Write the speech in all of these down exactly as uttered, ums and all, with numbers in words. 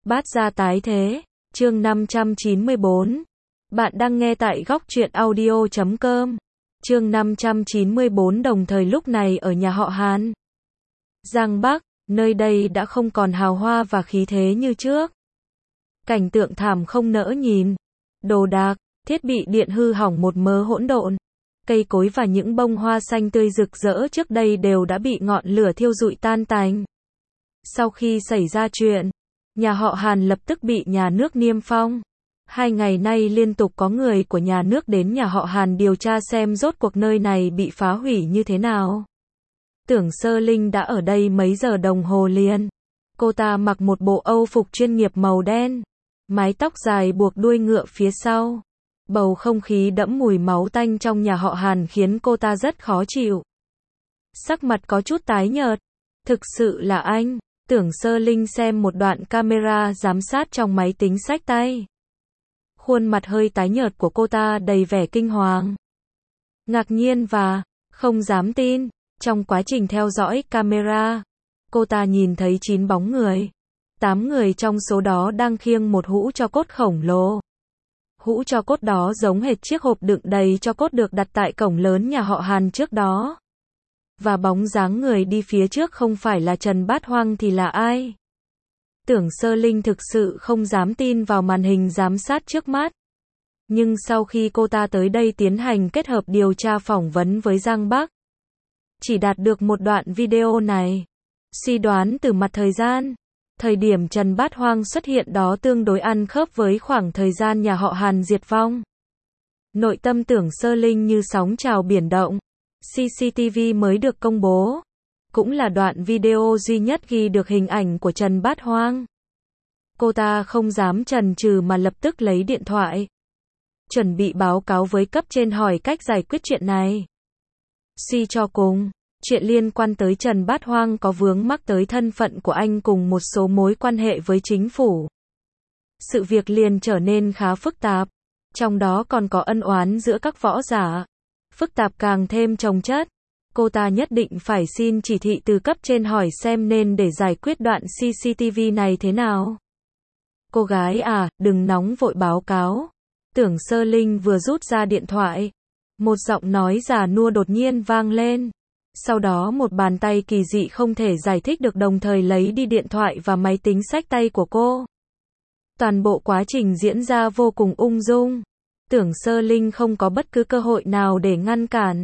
Bát gia tái thế, chương năm trăm chín mươi bốn. Bạn đang nghe tại góc truyện audio chấm com. Chương năm trăm chín mươi bốn. Đồng thời lúc này ở nhà họ Hàn, Giang Bắc, nơi đây đã không còn hào hoa và khí thế như trước. Cảnh tượng thảm không nỡ nhìn. Đồ đạc, thiết bị điện hư hỏng một mớ hỗn độn. Cây cối và những bông hoa xanh tươi rực rỡ trước đây đều đã bị ngọn lửa thiêu rụi tan tành. Sau khi xảy ra chuyện, nhà họ Hàn lập tức bị nhà nước niêm phong. Hai ngày nay liên tục có người của nhà nước đến nhà họ Hàn điều tra xem rốt cuộc nơi này bị phá hủy như thế nào. Tưởng Sơ Linh đã ở đây mấy giờ đồng hồ liền. Cô ta mặc một bộ âu phục chuyên nghiệp màu đen, mái tóc dài buộc đuôi ngựa phía sau. Bầu không khí đẫm mùi máu tanh trong nhà họ Hàn khiến cô ta rất khó chịu. Sắc mặt có chút tái nhợt. Thực sự là anh. Tưởng Sơ Linh xem một đoạn camera giám sát trong máy tính xách tay. Khuôn mặt hơi tái nhợt của cô ta đầy vẻ kinh hoàng, ngạc nhiên và không dám tin. Trong quá trình theo dõi camera, cô ta nhìn thấy chín bóng người. Tám người trong số đó đang khiêng một hũ tro cốt khổng lồ. Hũ tro cốt đó giống hệt chiếc hộp đựng đầy tro cốt được đặt tại cổng lớn nhà họ Hàn trước đó. Và bóng dáng người đi phía trước không phải là Trần Bát Hoang thì là ai? Tưởng Sơ Linh thực sự không dám tin vào màn hình giám sát trước mắt. Nhưng sau khi cô ta tới đây tiến hành kết hợp điều tra phỏng vấn với Giang Bắc, chỉ đạt được một đoạn video này, suy đoán từ mặt thời gian, thời điểm Trần Bát Hoang xuất hiện đó tương đối ăn khớp với khoảng thời gian nhà họ Hàn diệt vong. Nội tâm Tưởng Sơ Linh như sóng trào biển động. xê xê tê vê mới được công bố, cũng là đoạn video duy nhất ghi được hình ảnh của Trần Bát Hoang. Cô ta không dám chần chừ mà lập tức lấy điện thoại, chuẩn bị báo cáo với cấp trên hỏi cách giải quyết chuyện này. Suy cho cùng, chuyện liên quan tới Trần Bát Hoang có vướng mắc tới thân phận của anh cùng một số mối quan hệ với chính phủ. Sự việc liền trở nên khá phức tạp, trong đó còn có ân oán giữa các võ giả. Phức tạp càng thêm chồng chất. Cô ta nhất định phải xin chỉ thị từ cấp trên hỏi xem nên để giải quyết đoạn xê xê tê vê này thế nào. Cô gái à, đừng nóng vội báo cáo. Tưởng Sơ Linh vừa rút ra điện thoại, một giọng nói già nua đột nhiên vang lên. Sau đó một bàn tay kỳ dị không thể giải thích được đồng thời lấy đi điện thoại và máy tính xách tay của cô. Toàn bộ quá trình diễn ra vô cùng ung dung. Tưởng Sơ Linh không có bất cứ cơ hội nào để ngăn cản.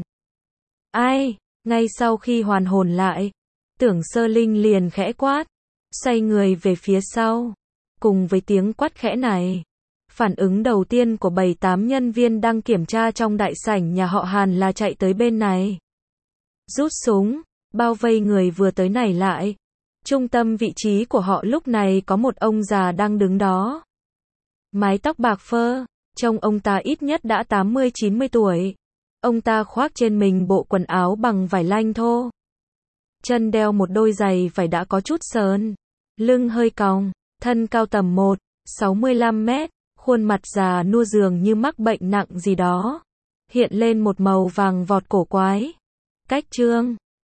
Ai? Ngay sau khi hoàn hồn lại, Tưởng Sơ Linh liền khẽ quát, xoay người về phía sau. Cùng với tiếng quát khẽ này, phản ứng đầu tiên của bảy tám nhân viên đang kiểm tra trong đại sảnh nhà họ Hàn là chạy tới bên này, rút súng, bao vây người vừa tới này lại. Trung tâm vị trí của họ lúc này có một ông già đang đứng đó. Mái tóc bạc phơ, trông ông ta ít nhất đã tám mươi chín mươi tuổi. Ông ta khoác trên mình bộ quần áo bằng vải lanh thô. Chân đeo một đôi giày vải đã có chút sờn. Lưng hơi còng, thân cao tầm một phẩy sáu mươi lăm mét, khuôn mặt già nua dường như mắc bệnh nặng gì đó. Hiện lên một màu vàng vọt cổ quái. Cách trương,